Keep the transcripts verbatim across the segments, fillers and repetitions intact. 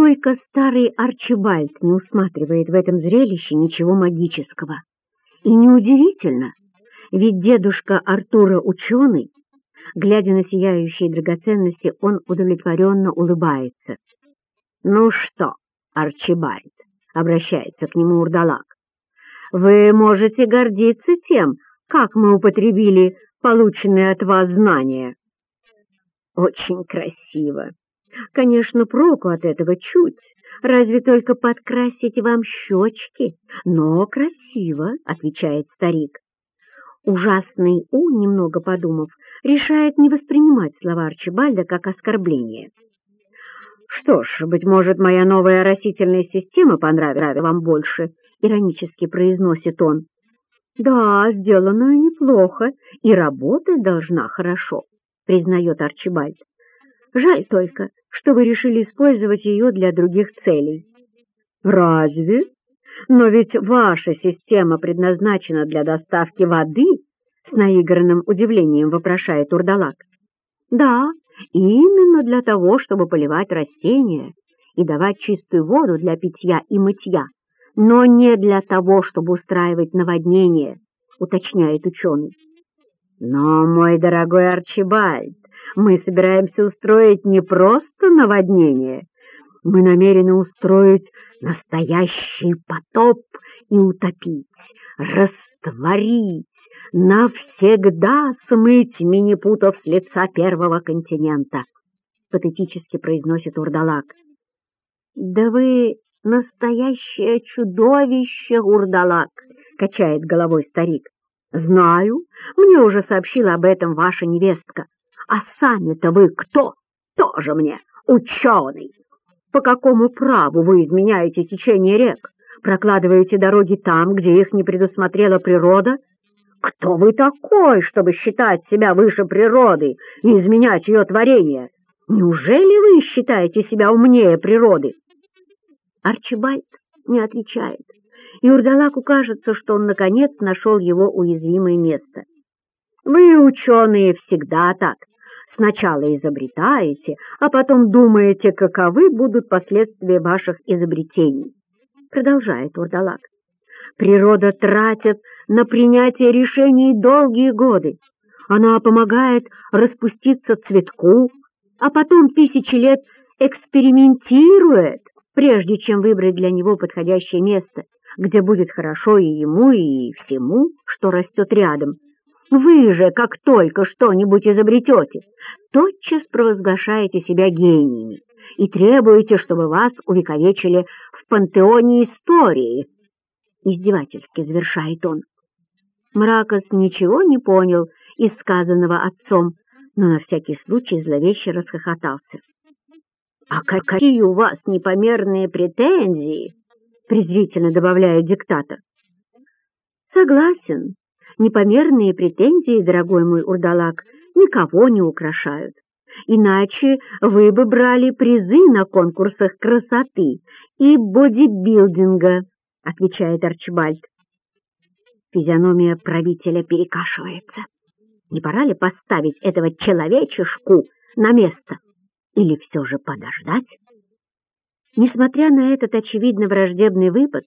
Только старый Арчибальд не усматривает в этом зрелище ничего магического. И неудивительно, ведь дедушка Артура ученый. Глядя на сияющие драгоценности, он удовлетворенно улыбается. «Ну что, Арчибальд?» — обращается к нему Урдалак. «Вы можете гордиться тем, как мы употребили полученные от вас знания». «Очень красиво. Конечно, проку от этого чуть, разве только подкрасить вам щечки, но красиво», — отвечает старик. Ужасный У, немного подумав, решает не воспринимать слова Арчибальда как оскорбление. «Что ж, быть может, моя новая растительная система понравилась вам больше», — иронически произносит он. «Да, сделанную неплохо, и работать должна хорошо», — признает Арчибальд. «Жаль только, что вы решили использовать ее для других целей». «Разве? Но ведь ваша система предназначена для доставки воды», — с наигранным удивлением вопрошает Урдалак. «Да, именно для того, чтобы поливать растения и давать чистую воду для питья и мытья, но не для того, чтобы устраивать наводнения», — уточняет ученый. «Но, мой дорогой Арчибальд, мы собираемся устроить не просто наводнение. Мы намерены устроить настоящий потоп и утопить, растворить, навсегда смыть минипутов с лица первого континента», — патетически произносит Урдалак. «Да вы настоящее чудовище, Урдалак», — качает головой старик. «Знаю, мне уже сообщила об этом ваша невестка. А сами-то вы кто? Тоже мне ученый. По какому праву вы изменяете течение рек, прокладываете дороги там, где их не предусмотрела природа? Кто вы такой, чтобы считать себя выше природы и изменять ее творение? Неужели вы считаете себя умнее природы?» Арчибальд не отвечает, и Урдалаку кажется, что он, наконец, нашел его уязвимое место. «Вы, ученые, всегда так. Сначала изобретаете, а потом думаете, каковы будут последствия ваших изобретений», — продолжает Урдалак. «Природа тратит на принятие решений долгие годы. Она помогает распуститься цветку, а потом тысячи лет экспериментирует, прежде чем выбрать для него подходящее место, где будет хорошо и ему, и всему, что растет рядом. Вы же, как только что-нибудь изобретете, тотчас провозглашаете себя гениями и требуете, чтобы вас увековечили в пантеоне истории», — издевательски завершает он. Мракос ничего не понял из сказанного отцом, но на всякий случай зловеще расхохотался. «А какие у вас непомерные претензии!» — презрительно добавляет диктатор. «Согласен. Непомерные претензии, дорогой мой Урдалак, никого не украшают. Иначе вы бы брали призы на конкурсах красоты и бодибилдинга», — отвечает Арчибальд. Физиономия правителя перекашивается. Не пора ли поставить этого человечешку на место? Или все же подождать? Несмотря на этот очевидно враждебный выпад,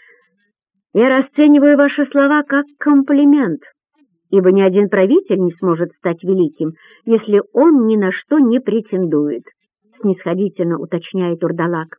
я расцениваю ваши слова как комплимент, ибо ни один правитель не сможет стать великим, если он ни на что не претендует, — снисходительно уточняет Урдалак.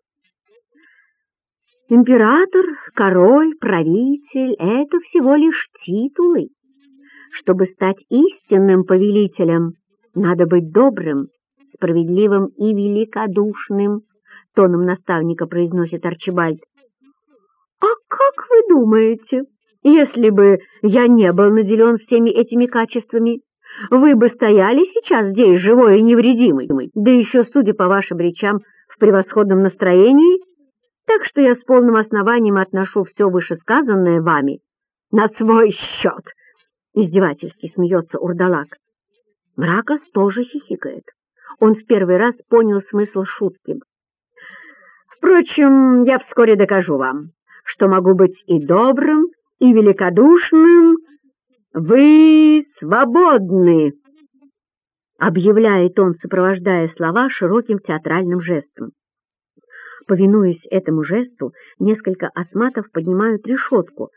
Император, король, правитель — это всего лишь титулы. Чтобы стать истинным повелителем, надо быть добрым, справедливым и великодушным, — тоном наставника произносит Арчибальд. «А как вы думаете, если бы я не был наделен всеми этими качествами, вы бы стояли сейчас здесь живой и невредимый, да еще, судя по вашим речам, в превосходном настроении? Так что я с полным основанием отношу все вышесказанное вами на свой счет», — издевательски смеется Урдалак. Мракос тоже хихикает. Он в первый раз понял смысл шутки. «Впрочем, я вскоре докажу вам, что могу быть и добрым, и великодушным. Вы свободны!» — объявляет он, сопровождая слова широким театральным жестом. Повинуясь этому жесту, несколько осматов поднимают решетку,